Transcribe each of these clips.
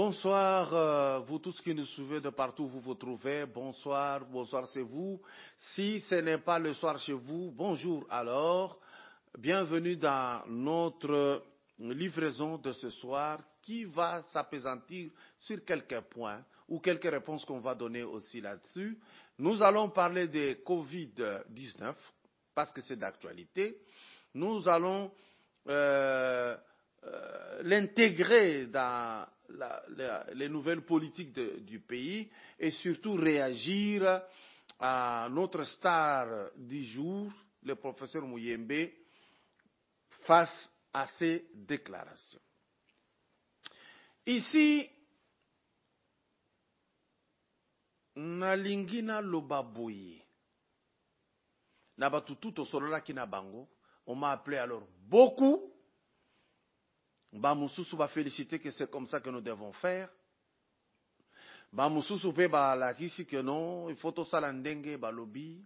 Bonsoir, vous tous qui nous suivez de partout où vous vous trouvez. Bonsoir, bonsoir c'est vous. Si ce n'est pas le soir chez vous, bonjour alors. Bienvenue dans notre livraison de ce soir qui va s'appesantir sur quelques points ou quelques réponses qu'on va donner aussi là-dessus. Nous allons parler de Covid-19 parce que c'est d'actualité. Nous allons l'intégrer dans les nouvelles politiques du pays et surtout réagir à notre star du jour, le professeur Muyembe, face à ces déclarations. Ici, Nalingina Lobaboye, Nabatutu Tosolola Kinabango, on m'a appelé alors beaucoup. Bamoussou va féliciter que c'est comme ça que nous devons faire. Bamoussou peut la kisi que non, il faut tout ça l'endenge balobi.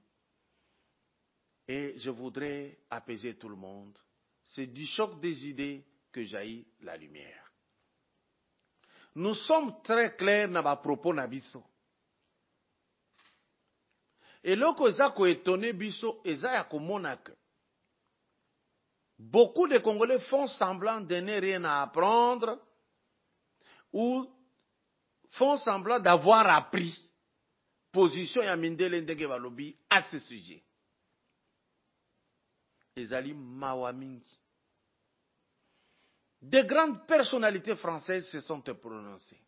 Et je voudrais apaiser tout le monde. C'est du choc des idées que jaillit la lumière. Nous sommes très clairs dans ma propos nabiso. Et loko eza ko étonné biso eza ya komona que beaucoup de Congolais font semblant de ne rien à apprendre ou font semblant d'avoir appris position ya mindele ndenge balobi à ce sujet. Ezali mawamingi. De grandes personnalités françaises se sont prononcées.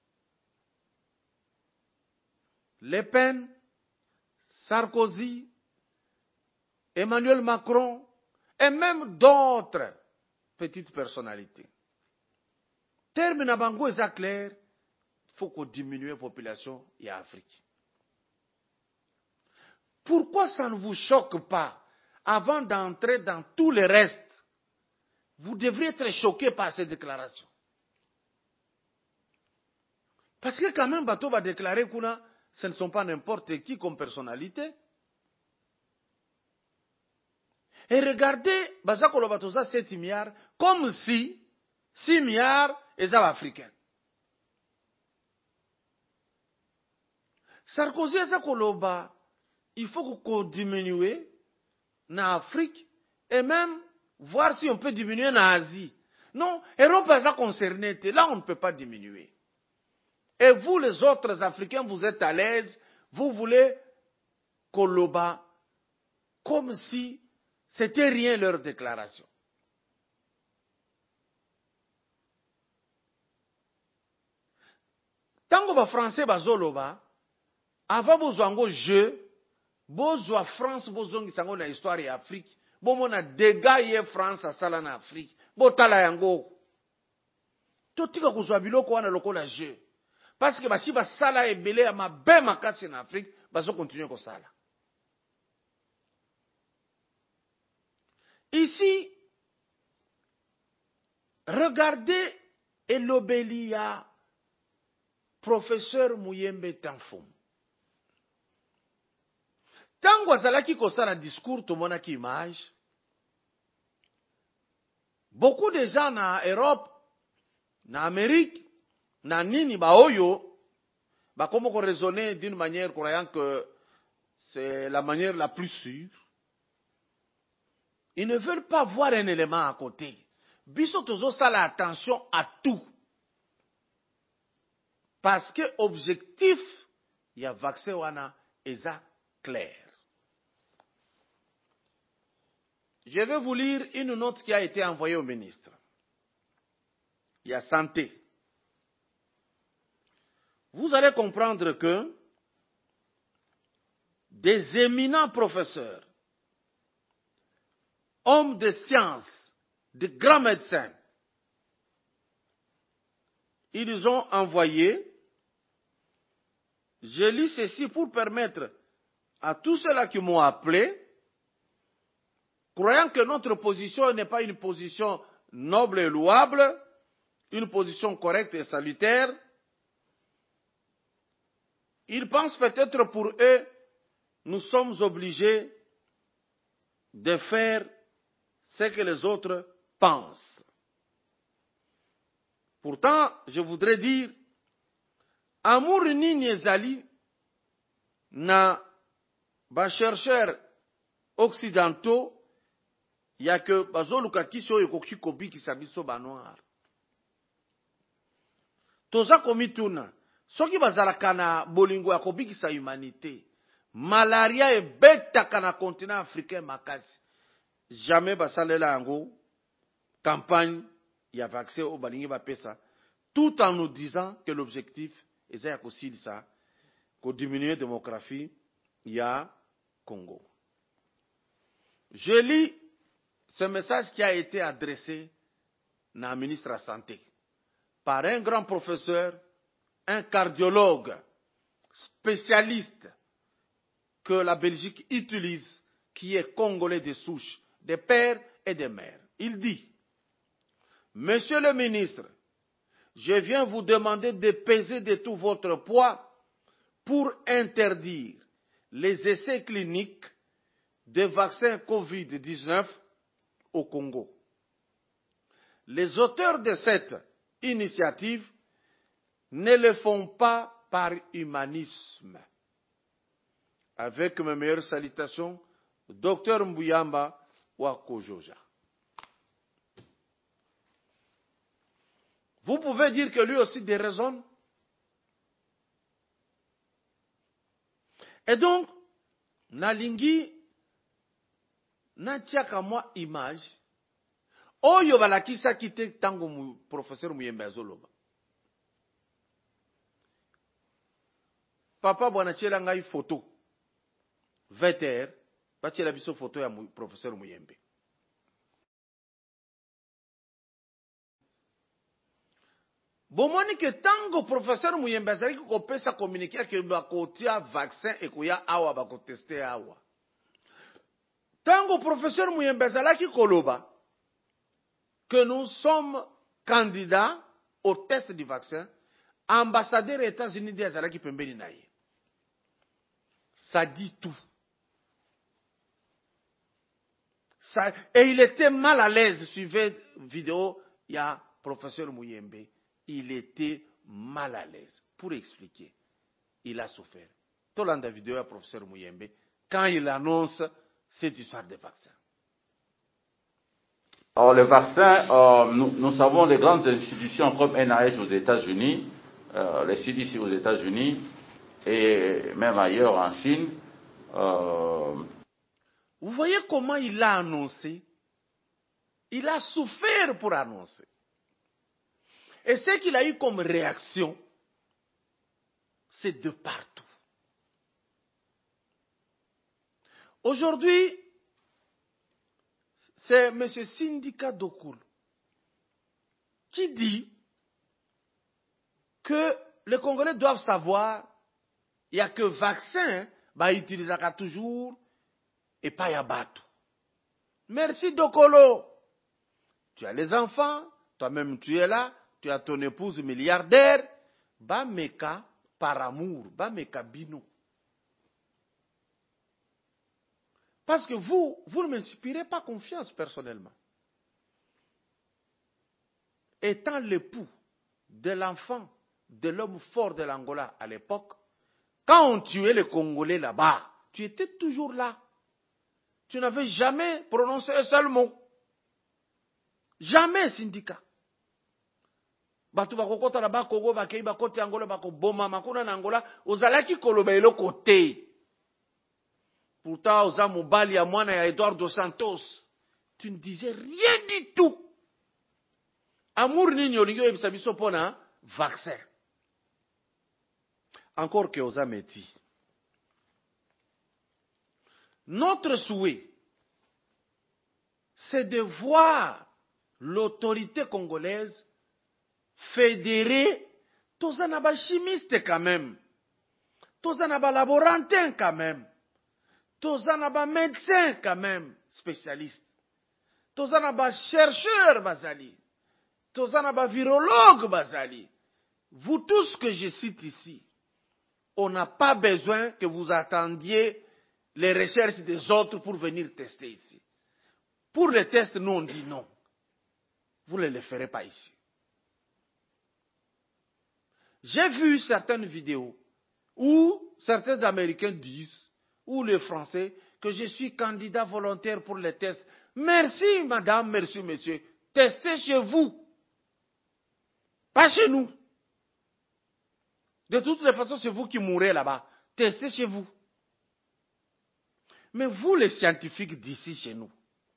Le Pen, Sarkozy, Emmanuel Macron, et même d'autres petites personnalités. Terme na bango est clair, il faut qu'on diminue la population en Afrique. Pourquoi ça ne vous choque pas? Avant d'entrer dans tout le reste, vous devriez être choqué par ces déclarations. Parce que quand même, Bato va déclarer que ce ne sont pas n'importe qui comme personnalité. Et regardez, Bazako Lobatoza 7 milliards, comme si 6 milliards étaient africains. Sarkozy Azakoloba, il faut qu'on diminue en Afrique et même voir si on peut diminuer en Asie. Non, l'Europe est concernée, là on ne peut pas diminuer. Et vous les autres Africains, vous êtes à l'aise, vous voulez Koloba comme si c'était rien leur déclaration. Tango ba français bazoloba, avant bozwango jeu, bozwa France bozongi sango na histoire ya Afrique, bomona dégâts ye France asala na Afrique, botala yango. Totika kozwa biloko wana lokola jeu. Parce que basi basala ebele ya mabe makasi na Afrique, bazo continuer kosala. Ici, regardez Elobelia, professeur Muyembe Tanfum. Tango azalaki kosala discours tomonaki image. Beaucoup de gens na Europe, na Amérique, na nini baoyo, bakomo ko raisonner d'une manière croyant que c'est la manière la plus sûre. Ils ne veulent pas voir un élément à côté. Biso tozo sala attention à tout. Parce que objectif, il y a vaccin wana eza clair. Je vais vous lire une note qui a été envoyée au ministre. Il y a santé. Vous allez comprendre que des éminents professeurs, hommes de science, de grands médecins, ils ont envoyé, je lis ceci pour permettre à tous ceux-là qui m'ont appelé, croyant que notre position n'est pas une position noble et louable, une position correcte et salutaire, ils pensent peut-être pour eux, nous sommes obligés de faire ce que les autres pensent. Pourtant, je voudrais dire amour nini ezali na chercheurs occidentaux ya que bazoluka kisi oyo ekoki kobikisa biso banoir. Toza komituna soki bazalaka na bolingo ya kobikisa humanité, malaria ebetaka na continent africain makasi, jamais basalela yango campagne ya vaccin au balingi bapesa, tout en nous disant que l'objectif est ya kosilisa ko diminuer démographie ya Congo. Je lis ce message qui a été adressé à ministre de la Santé par un grand professeur, un cardiologue spécialiste que la Belgique utilise, qui est congolais de souche, de père et de mère. Il dit: Monsieur le ministre, je viens vous demander de peser de tout votre poids pour interdire les essais cliniques des vaccins COVID-19 au Congo. Les auteurs de cette initiative ne le font pas par humanisme. Avec mes meilleures salutations, Dr Mbuyamba Wakojoja. Vous pouvez dire que lui aussi déraisonne. Et donc, nalingi natiaka moi image oyo balakisa kite tango professeur Muyembe azoloba. Papa bwana tiela ngai photo 20h batiela biso photo ya professeur Muyembe. Bomoni que tango professeur Muyembe azalaki kopesa communiquer que bakotia vaccin ekoya awa bakotester awa. Tango professeur Muyembe azalaki koloba que nous sommes candidats au test du vaccin, ambassadeur États-Unis de azalaki pembeni na ye. Ça dit tout. Ça, et il était mal à l'aise, suivez vidéo, il y a professeur Muyembe. Il était mal à l'aise. Pour expliquer, il a souffert. Tout le monde vidéo à professeur Muyembe quand il annonce cette histoire de vaccin. Alors, le vaccin, nous savons les grandes institutions comme NIH aux États-Unis, les CDC aux États-Unis et même ailleurs en Chine. Vous voyez comment il a annoncé? Il a souffert pour annoncer. Et ce qu'il a eu comme réaction, c'est de partout. Aujourd'hui, c'est M. Sindika Dokul qui dit que les Congolais doivent savoir il n'y a que vaccin, bah, utilisera toujours et pas Yabatou. Merci Dokolo. Tu as les enfants, toi-même tu es là, tu as ton épouse milliardaire, bah meka par amour, bah meka bino. Parce que vous ne m'inspirez pas confiance personnellement. Étant l'époux de l'enfant, de l'homme fort de l'Angola à l'époque, quand on tuait les Congolais là-bas, tu étais toujours là. Tu n'avais jamais prononcé un seul mot. Jamais, syndicat. Batu bakokota na Kongo bakei bakoti Angola bakoboma makuna na Angola, ozalaki koloba eloko te. Pourtant, aux mobali ya mwana ya Eduardo dos Santos, tu ne disais rien du tout. Amour nini olingi oyebisa biso pona vaccin. Encore que oza meti. Notre souhait, c'est de voir l'autorité congolaise fédérée, tous en aba chimiste quand même, tous en aba laborantin quand même, tous en aba médecin quand même, spécialiste, tous en aba chercheur bazali, tous en aba virologue bazali. Vous tous que je cite ici, on n'a pas besoin que vous attendiez les recherches des autres pour venir tester ici. Pour les tests, nous on dit non. Vous ne les ferez pas ici. J'ai vu certaines vidéos où certains Américains disent, ou les Français, que je suis candidat volontaire pour les tests. Merci madame, merci monsieur. Testez chez vous. Pas chez nous. De toutes les façons, c'est vous qui mourrez là-bas. Testez chez vous. Mais vous, les scientifiques d'ici chez nous,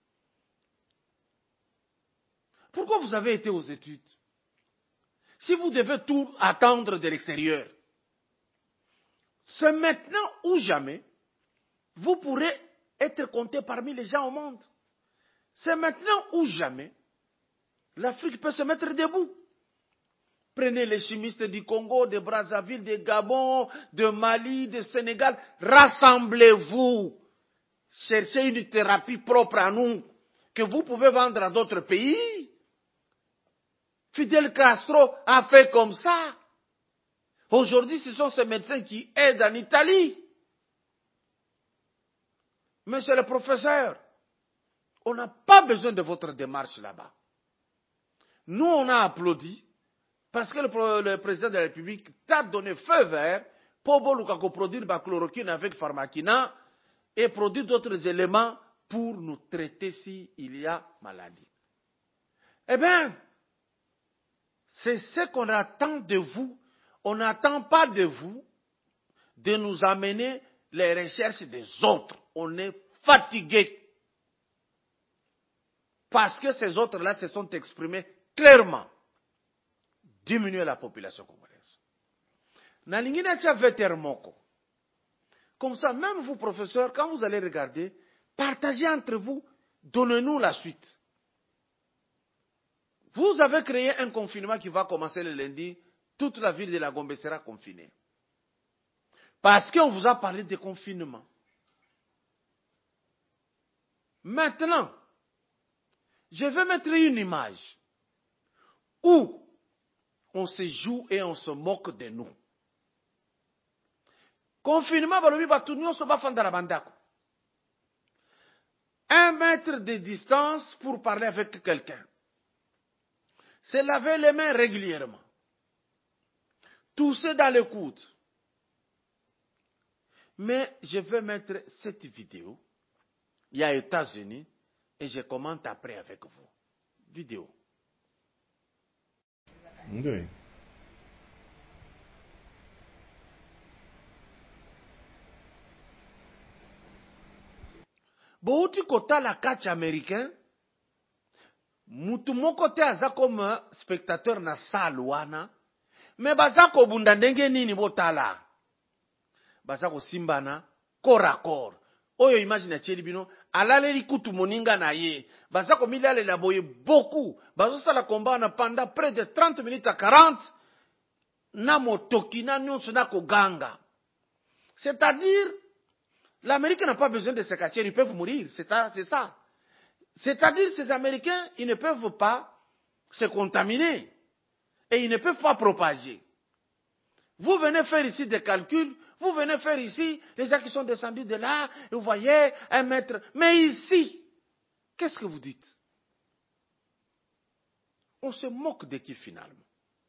pourquoi vous avez été aux études? Si vous devez tout attendre de l'extérieur, c'est maintenant ou jamais, vous pourrez être compté parmi les gens au monde. C'est maintenant ou jamais, l'Afrique peut se mettre debout. Prenez les chimistes du Congo, de Brazzaville, de Gabon, de Mali, de Sénégal, rassemblez-vous. Cherchez une thérapie propre à nous, que vous pouvez vendre à d'autres pays. Fidel Castro a fait comme ça. Aujourd'hui, ce sont ces médecins qui aident en Italie. Monsieur le professeur, on n'a pas besoin de votre démarche là-bas. Nous, on a applaudi parce que le président de la République t'a donné feu vert pour produire la chloroquine avec pharmakina et produire d'autres éléments pour nous traiter s'il y a maladie. Eh bien, c'est ce qu'on attend de vous. On n'attend pas de vous de nous amener les recherches des autres. On est fatigué. Parce que ces autres-là se sont exprimés clairement. Diminuer la population congolaise. Comme ça, même vous, professeurs, quand vous allez regarder, partagez entre vous, donnez-nous la suite. Vous avez créé un confinement qui va commencer le lundi. Toute la ville de la Gombe sera confinée. Parce qu'on vous a parlé de confinement. Maintenant, je vais mettre une image où on se joue et on se moque de nous. Confinement, un mètre de distance pour parler avec quelqu'un. Se laver les mains régulièrement. Tousser dans le coude. Mais je vais mettre cette vidéo. Il y a États-Unis et je commente après avec vous. Vidéo. Okay. Bouti kota la catch américain. Mutu moko te aza comme spectateur na salle wana. Mais baza ko bunda ndenge nini botala. Baza ko simbana corps à corps. Oyo imagine tieli bino alaleli kutu moninga na ye. Baza ko milale la boye beaucoup. Bazo sala combat na pendant près de 30 minutes à 40. Na motoki na nyonso na ko ganga. C'est-à-dire l'Amérique n'a pas besoin de se cacher, ils peuvent mourir, c'est ça. C'est-à-dire ces Américains, ils ne peuvent pas se contaminer et ils ne peuvent pas propager. Vous venez faire ici des calculs, vous venez faire ici les gens qui sont descendus de là, et vous voyez 1 mètre. Mais ici, qu'est-ce que vous dites? On se moque de qui finalement?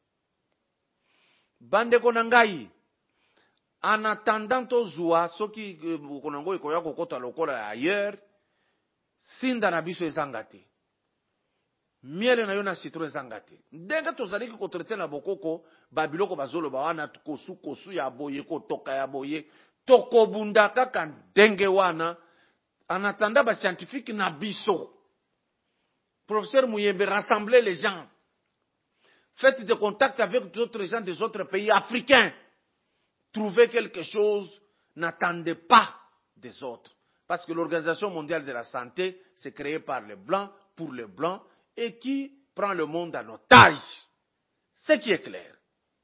Bande Konangai. En attendant au zoua, ceux qui konango ikoya kokota lokola ailleurs, sinda na biso ezangate. Miele na yo na citron ezangate. Ndenga tozali ki kotrete na bokoko, babiloko bazolo ba wana kosu ya boye ko toka ya boye, toko bunda kaka ndenge wana. En attendant ba scientifique na biso. Professeur Mouyembe, rassemblez les gens. Faites des contacts avec d'autres gens des autres pays africains. Trouver quelque chose, n'attendez pas des autres. Parce que l'Organisation mondiale de la santé, c'est créé par les Blancs, pour les Blancs, et qui prend le monde en otage. Ce qui est clair.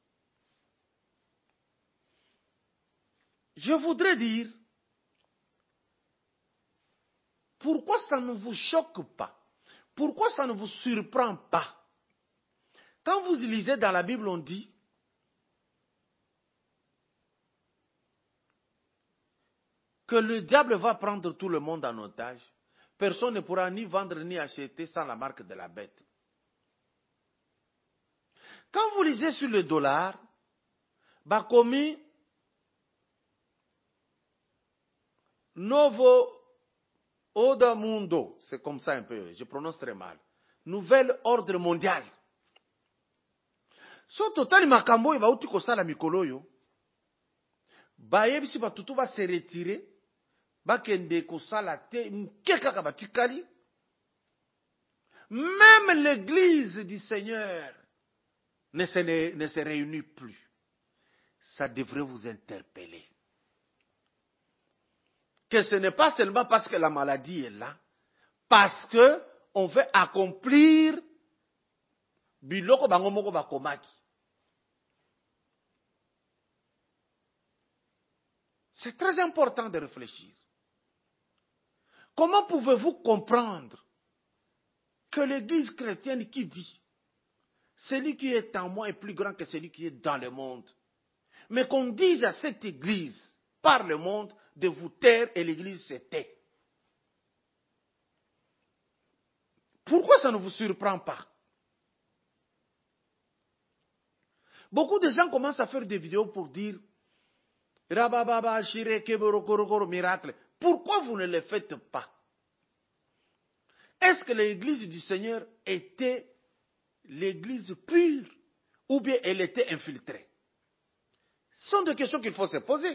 Je voudrais dire, pourquoi ça ne vous choque pas? Pourquoi ça ne vous surprend pas? Quand vous lisez dans la Bible, on dit, que le diable va prendre tout le monde en otage, personne ne pourra ni vendre ni acheter sans la marque de la bête. Quand vous lisez sur le dollar, bakomi Novo Ordre Mundo, c'est comme ça un peu, je prononce très mal. Nouvel ordre mondial. So totali makambo oyo bauti kosala mikolo oyo, bayebisi batutu va se retirer, bakende kosala te, nke kaka batikali. Même l'église du Seigneur ne se réunit plus. Ça devrait vous interpeller. Que ce n'est pas seulement parce que la maladie est là, parce que on veut accomplir biloko bango moko bakomaki. C'est très important de réfléchir. Comment pouvez-vous comprendre que l'église chrétienne qui dit celui qui est en moi est plus grand que celui qui est dans le monde, mais qu'on dise à cette église par le monde de vous taire et l'église se tait? Pourquoi ça ne vous surprend pas? Beaucoup de gens commencent à faire des vidéos pour dire Rabababa, Shire, Keborokoro, miracle. Pourquoi vous ne le faites pas? Est-ce que l'église du Seigneur était l'église pure ou bien elle était infiltrée? Ce sont des questions qu'il faut se poser.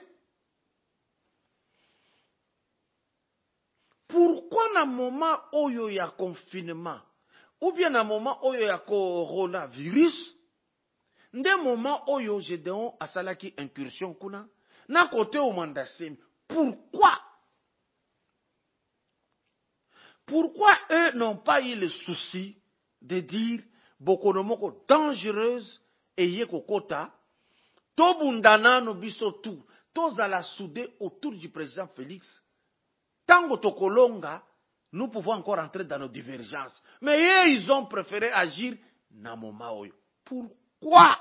Pourquoi dans le moment où il y a confinement ou bien dans le moment où il y a coronavirus, dans le moment où il y a Gédéon asalaki incursion kuna, na côté au mandasem, pourquoi? Pourquoi eux n'ont pas eu le souci de dire bokonomoko dangereuse et yekokota, tobundana no biso tout, tozala soudé autour du président Félix. Tango tokolonga, nous pouvons encore entrer dans nos divergences. Mais eux, ils ont préféré agir na moma oyo. Pourquoi?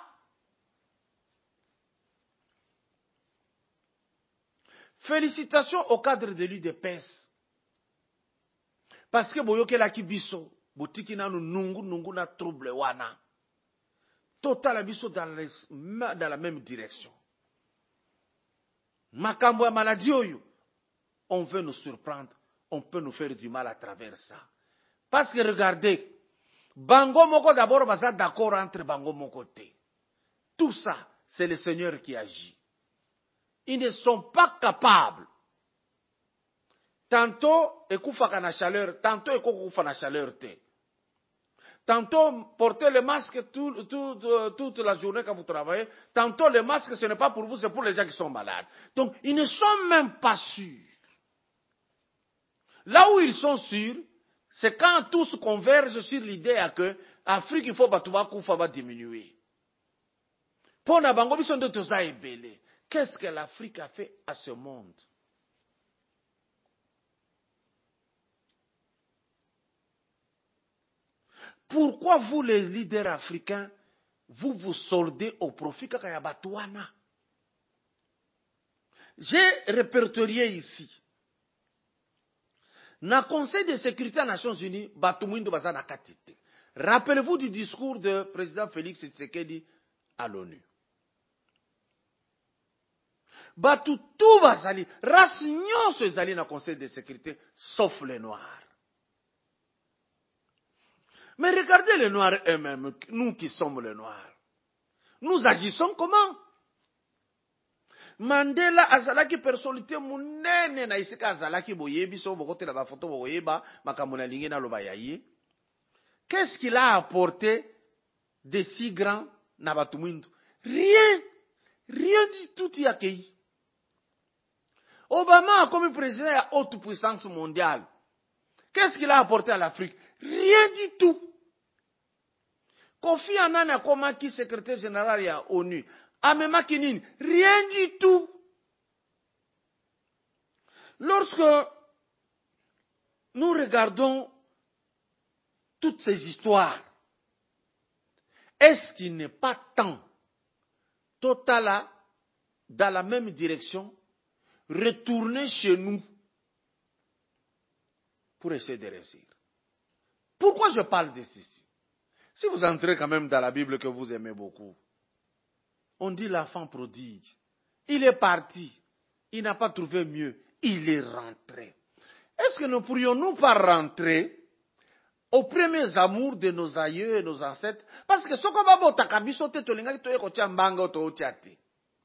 Félicitations au cadre de l'UDPS. Parce que boyoke la kibiso, botiki na nungu na trouble wana. Total abiso dans la même direction. Makambo ya maladie oyo, on veut nous surprendre, on peut nous faire du mal à travers ça. Parce que regardez, bango moko d'abord baza d'accord entre bango moko te. Tout ça, c'est le Seigneur qui agit. Ils ne sont pas capables. Tantôt, ekoufaka na chaleur, tantôt ekoufa na chaleur te. Tantôt, porter le masque toute la journée quand vous travaillez. Tantôt, le masque, ce n'est pas pour vous, c'est pour les gens qui sont malades. Donc, ils ne sont même pas sûrs. Là où ils sont sûrs, c'est quand tous convergent sur l'idée que l'Afrique, il faut va diminuer. Pour na bango biso ndo toza ebele. Qu'est-ce que l'Afrique a fait à ce monde? Pourquoi vous, les leaders africains, vous vous soldez au profit Kakayabatuana? J'ai répertorié ici. Dans le Conseil de sécurité des Nations Unies, Batumuindo Bazana Katite. Rappelez-vous du discours du président Félix Tshisekedi à l'ONU. Batu tout bazali, race nyonso ezali na Conseil de sécurité, sauf les Noirs. Mais regardez les Noirs eux-mêmes, nous qui sommes les Noirs. Nous agissons comment? Mandela azalaki personnalité munene na isika azalaki boyebi so bokote la ba photo boyeba makambo na lingi na loba yaye. Qu'est-ce qu'il a apporté de si grand na Batumuindo? Rien du tout y accueilli. Obama a comme président à haute puissance mondiale. Qu'est-ce qu'il a apporté à l'Afrique? Rien du tout. Kofi Annan a comme qui secrétaire général de l'ONU. Amema Kinin, rien du tout. Lorsque nous regardons toutes ces histoires, est-ce qu'il n'est pas temps, total, dans la même direction, retourner chez nous pour essayer de réussir? Pourquoi je parle de ceci? Si vous entrez quand même dans la Bible que vous aimez beaucoup, On dit l'enfant prodigue. Il est parti. Il n'a pas trouvé mieux. Il est rentré. Est-ce que nous pourrions-nous pas rentrer aux premiers amours de nos aïeux et nos ancêtres? Parce que ce qu'on va voir, takabiso te tolinga to eko tia mbanga to otiate.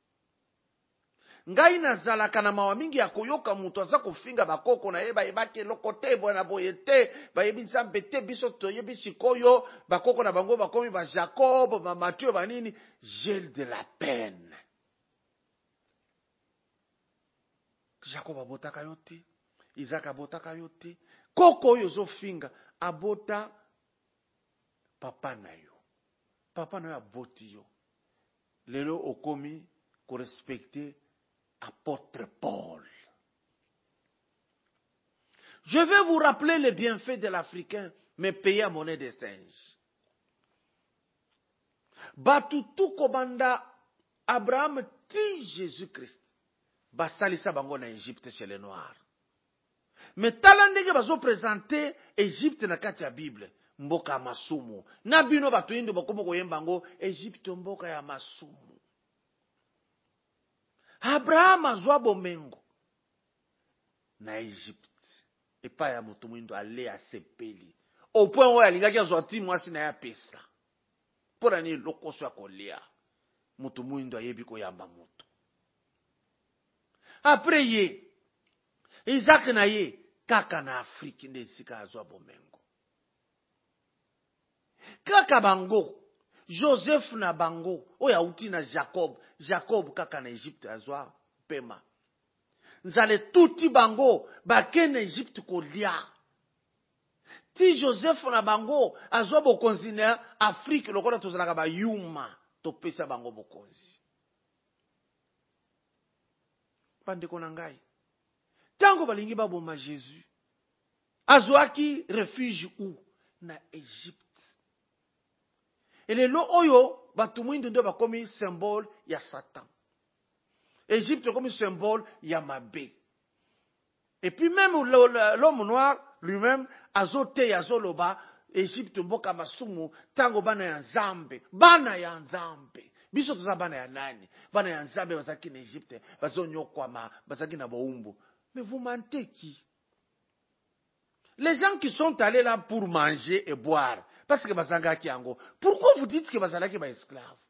Ngai nazalaka na mawa mingi ya koyoka mutu aza kofinga bakoko na ye bayebaki eloko te bwana boye te bayebi nzambe te biso toyebi sikoyo bakoko na bango bakomi ba Jacob ba Matthieu banini. J'ai de la peine. Jacob abotaka yo te, Isaac abotaka yo te, koko oyo ozofinga abota papa na yo. Papa na yo aboti yo. Lelo okomi korespecte apôtre Paul. Je vais vous rappeler les bienfaits de l'Africain, mais payé à monnaie des singes. Batutu kobanda Abraham ti Jésus-Christ. Basalisa bango na Égypte chez les Noirs. Mais tala ndenge bazo présenter Égypte na kati ya Bible. Mboka ya masumu. Na bino batu indu bakomo koyemba ngo Égypte mboka ya masumu. Abraham azwa bomengo na Égypte. Epa ya mutu mwindo ale asepeli. Au point oyo alingaki azwa ti mwasi na ya pesa. Pona ni lokoso ya kolia. Mutu mwindo ayebi koyamba mutu. Après ye, Isaac na ye, kaka na Afrique nde sika azwa bomengo. Kaka bango, Joseph na bango, oya uti na Jacob, Jacob kaka na Egypte azwa pema. Nzale tuti bango, bake na Egypte kolia. Ti Joseph na bango, azwa bokonzi na Afrique, lokola tozalaka ba yuma, topesa bango bokonzi. Bandeko na ngai. Tango balingi baboma Jésus. Azwaki refuge où? Na Égypte. Et lelo oyo batu mwindu ndo bakomi symbole ya Satan. Égypte comme symbole ya mabe. Et puis même l'homme noir lui-même azote azoloba Égypte mboka masumu tango bana ya Nzambe. Bana ya Nzambe. Biso toza bana ya nani? Bana ya Nzambe bazaki na Égypte, bazonyokwama, bazaki na boumbu. Mais vous mentez qui? Les gens qui sont allés là pour manger et boire, parce que bazangaki yango. Pourquoi vous dites que bazalaki ba esclaves?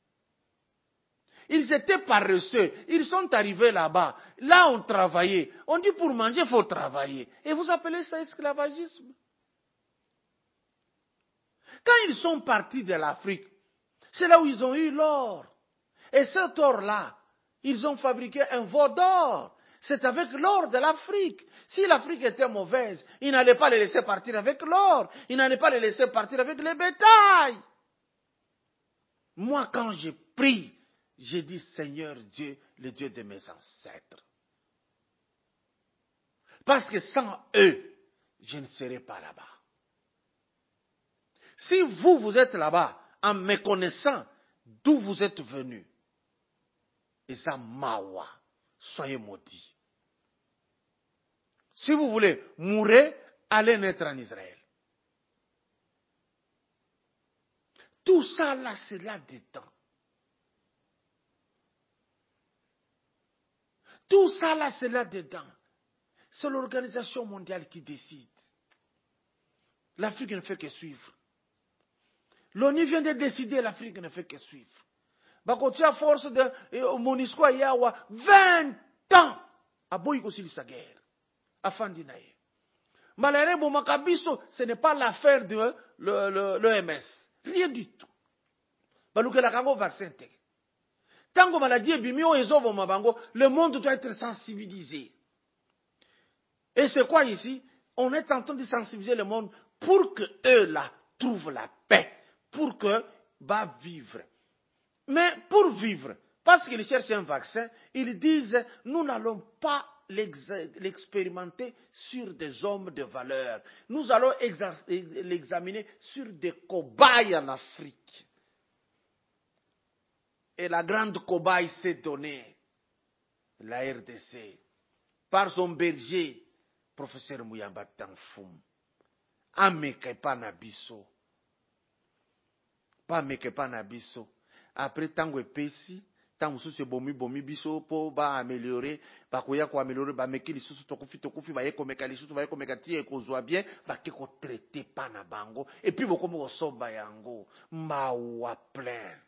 Ils étaient paresseux, ils sont arrivés là-bas. Là on travaillait. On dit pour manger, il faut travailler. Et vous appelez ça esclavagisme? Quand ils sont partis de l'Afrique, c'est là où ils ont eu l'or. Et cet or-là, ils ont fabriqué un veau d'or. C'est avec l'or de l'Afrique. Si l'Afrique était mauvaise, ils n'allaient pas les laisser partir avec l'or. Ils n'allaient pas les laisser partir avec les bétails. Moi, quand je prie, je dis Seigneur Dieu, le Dieu de mes ancêtres. Parce que sans eux, je ne serais pas là-bas. Si vous êtes là-bas, en me connaissant d'où vous êtes venus, et ça mawa, soyez maudits. Si vous voulez mourir, allez naître en Israël. Tout ça là, c'est là-dedans. Tout ça là, c'est là-dedans. C'est l'organisation mondiale qui décide. L'Afrique ne fait que suivre. L'ONU vient de décider, l'Afrique ne fait que suivre. Bakoti à force de Monisco et Yawa, 20 ans à Boyko sa guerre. À Fandinaye. Maléré Bomakabiso, ce n'est pas l'affaire de l'OMS. Rien du tout. Balouke la kango vaccin te. Tango maladie bimio ezobo mabango, le monde doit être sensibilisé. Et c'est quoi ici? On est en train de sensibiliser le monde pour que eux là trouvent la paix. Pour que va vivre. Mais pour vivre, parce qu'ils cherchent un vaccin, ils disent nous n'allons pas l'expérimenter sur des hommes de valeur. Nous allons l'examiner sur des cobayes en Afrique. Et la grande cobaye s'est donnée, la RDC, par son berger, professeur Mouyamba Tanfoum. Ameke Panabiso. Pas meke pa na biso. après tango epesi tant mosusu bomi biso po ba améliorer ba koya ko améliorer ba meki lisusu tokufi ba yekomeka lisusu ba yekomeka tie kozwa bien ba ke ko traiter pa na bango et puis boko mo somba yango mawa plein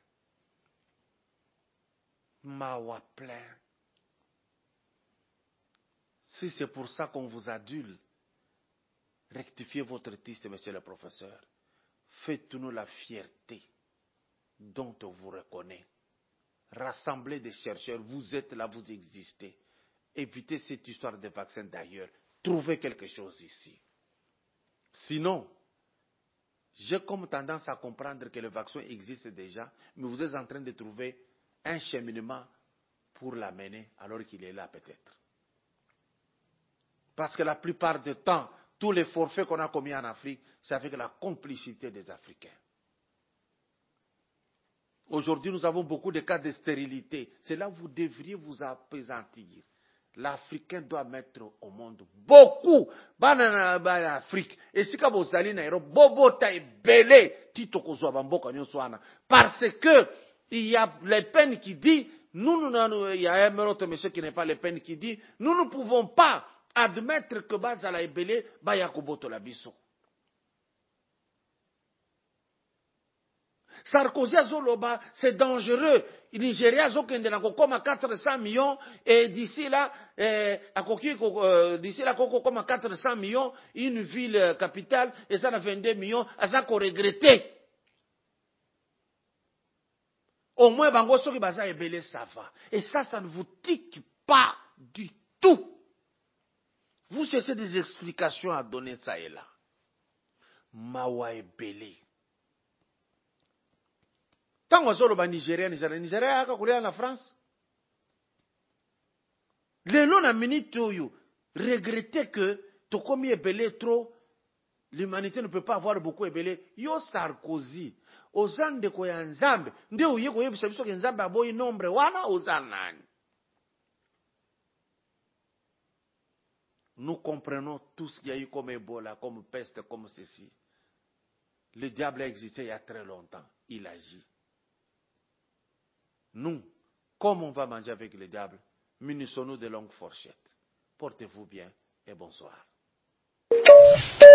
si c'est pour ça qu'on vous adule, rectifiez votre titre, monsieur le professeur. Faites-nous la fierté dont on vous reconnaît. Rassemblez des chercheurs, vous êtes là, vous existez. Évitez cette histoire de vaccins d'ailleurs. Trouvez quelque chose ici. Sinon, j'ai comme tendance à comprendre que le vaccin existe déjà, mais vous êtes en train de trouver un cheminement pour l'amener alors qu'il est là peut-être. Parce que la plupart du temps, tous les forfaits qu'on a commis en Afrique, c'est avec la complicité des Africains. Aujourd'hui, nous avons beaucoup de cas de stérilité. C'est là où vous devriez vous appesantir. L'Africain doit mettre au monde beaucoup. Afrique. Et si vous allez dans parce que il y a les peines qui disent, il y a un autre monsieur qui n'est pas les peines qui dit, nous ne pouvons pas admettre que Bazala Ebele Bayakoboto la biso. Sarkozy Azoloba, c'est dangereux. Nigeria Zokende comme à 400 millions et d'ici là, d'ici là, comme à 400 millions, une ville capitale, et ça a 22 millions, à ça qu'on regrettait. Au moins, Bango Soki Baza Ebele, ça va. Et ça ne vous tique pas du tout. Vous cherchez des explications à donner ça et là. Mawa Ebele. Tant qu'on sort au Nigeria, Nigeria, en France. Les longs a minute regretter que Tokomi Ebele trop, l'humanité ne peut pas avoir beaucoup Ebele. Yo Sarkozy, Ozan de Koyanzambe, nde ouye koye bisabiso Nzambe aboyi nombre wana Ozanani. Nous comprenons tout ce qu'il y a eu comme Ebola, comme peste, comme ceci. Le diable a existé il y a très longtemps. Il agit. Nous, comme on va manger avec le diable, munissons-nous de longues fourchettes. Portez-vous bien et bonsoir.